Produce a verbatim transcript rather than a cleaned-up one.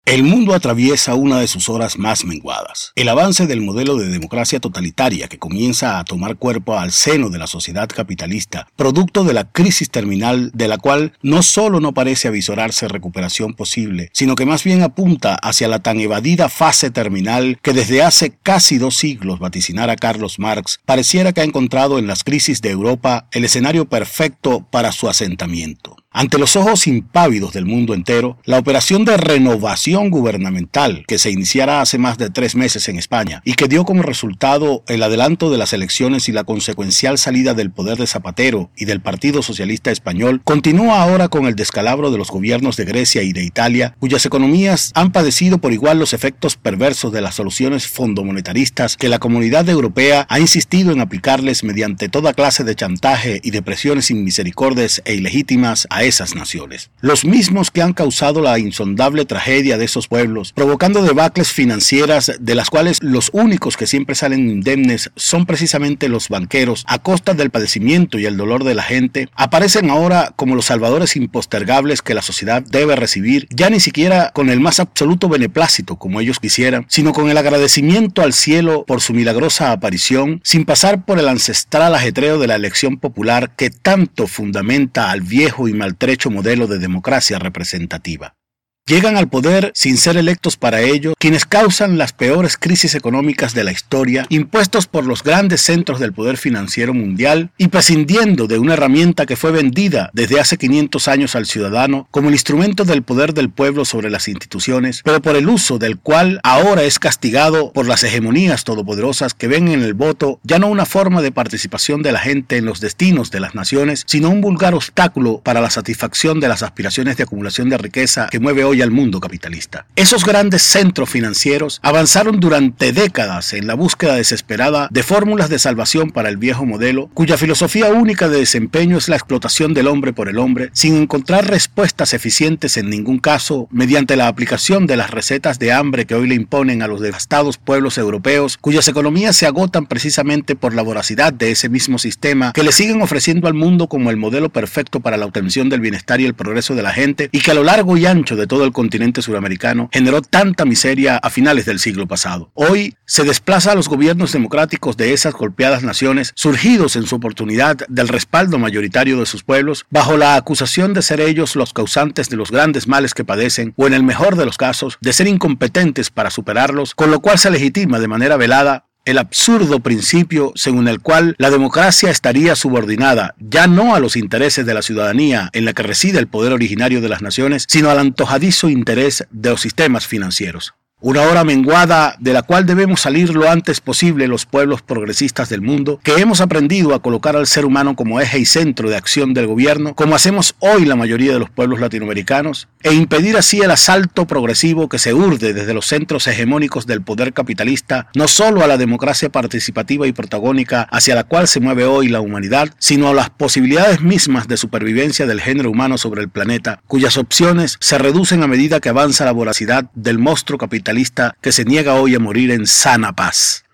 El mundo atraviesa una de sus horas más menguadas. El avance del modelo de democracia totalitaria que comienza a tomar cuerpo al seno de la sociedad capitalista, producto de la crisis terminal de la cual no solo no parece avisorarse recuperación posible, sino que más bien apunta hacia la tan evadida fase terminal que desde hace casi dos siglos vaticinara Carlos Marx, pareciera que ha encontrado en las crisis de Europa el escenario perfecto para su asentamiento. Ante los ojos impávidos del mundo entero, la operación de renovación gubernamental que se iniciara hace más de tres meses en España y que dio como resultado el adelanto de las elecciones y la consecuencial salida del poder de Zapatero y del Partido Socialista Español, continúa ahora con el descalabro de los gobiernos de Grecia y de Italia, cuyas economías han padecido por igual los efectos perversos de las soluciones fondomonetaristas que la Comunidad Europea ha insistido en aplicarles mediante toda clase de chantaje y de presiones inmisericordes e ilegítimas a esas naciones. Los mismos que han causado la insondable tragedia de esos pueblos, provocando debacles financieras de las cuales los únicos que siempre salen indemnes son precisamente los banqueros, a costa del padecimiento y el dolor de la gente, aparecen ahora como los salvadores impostergables que la sociedad debe recibir, ya ni siquiera con el más absoluto beneplácito como ellos quisieran, sino con el agradecimiento al cielo por su milagrosa aparición, sin pasar por el ancestral ajetreo de la elección popular que tanto fundamenta al viejo y maltrecho modelo de democracia representativa. Llegan al poder sin ser electos para ello quienes causan las peores crisis económicas de la historia, impuestos por los grandes centros del poder financiero mundial y prescindiendo de una herramienta que fue vendida desde hace quinientos años al ciudadano como el instrumento del poder del pueblo sobre las instituciones, pero por el uso del cual ahora es castigado por las hegemonías todopoderosas que ven en el voto ya no una forma de participación de la gente en los destinos de las naciones, sino un vulgar obstáculo para la satisfacción de las aspiraciones de acumulación de riqueza que mueve hoy al mundo capitalista. Esos grandes centros financieros avanzaron durante décadas en la búsqueda desesperada de fórmulas de salvación para el viejo modelo, cuya filosofía única de desempeño es la explotación del hombre por el hombre, sin encontrar respuestas eficientes en ningún caso mediante la aplicación de las recetas de hambre que hoy le imponen a los devastados pueblos europeos, cuyas economías se agotan precisamente por la voracidad de ese mismo sistema que le siguen ofreciendo al mundo como el modelo perfecto para la obtención del bienestar y el progreso de la gente, y que a lo largo y ancho de todo el continente suramericano generó tanta miseria a finales del siglo pasado. Hoy se desplaza a los gobiernos democráticos de esas golpeadas naciones, surgidos en su oportunidad del respaldo mayoritario de sus pueblos, bajo la acusación de ser ellos los causantes de los grandes males que padecen, o en el mejor de los casos, de ser incompetentes para superarlos, con lo cual se legitima de manera velada el absurdo principio según el cual la democracia estaría subordinada ya no a los intereses de la ciudadanía en la que reside el poder originario de las naciones, sino al antojadizo interés de los sistemas financieros. Una hora menguada de la cual debemos salir lo antes posible los pueblos progresistas del mundo, que hemos aprendido a colocar al ser humano como eje y centro de acción del gobierno, como hacemos hoy la mayoría de los pueblos latinoamericanos, e impedir así el asalto progresivo que se urde desde los centros hegemónicos del poder capitalista, no solo a la democracia participativa y protagónica hacia la cual se mueve hoy la humanidad, sino a las posibilidades mismas de supervivencia del género humano sobre el planeta, cuyas opciones se reducen a medida que avanza la voracidad del monstruo capitalista que se niega hoy a morir en sana paz.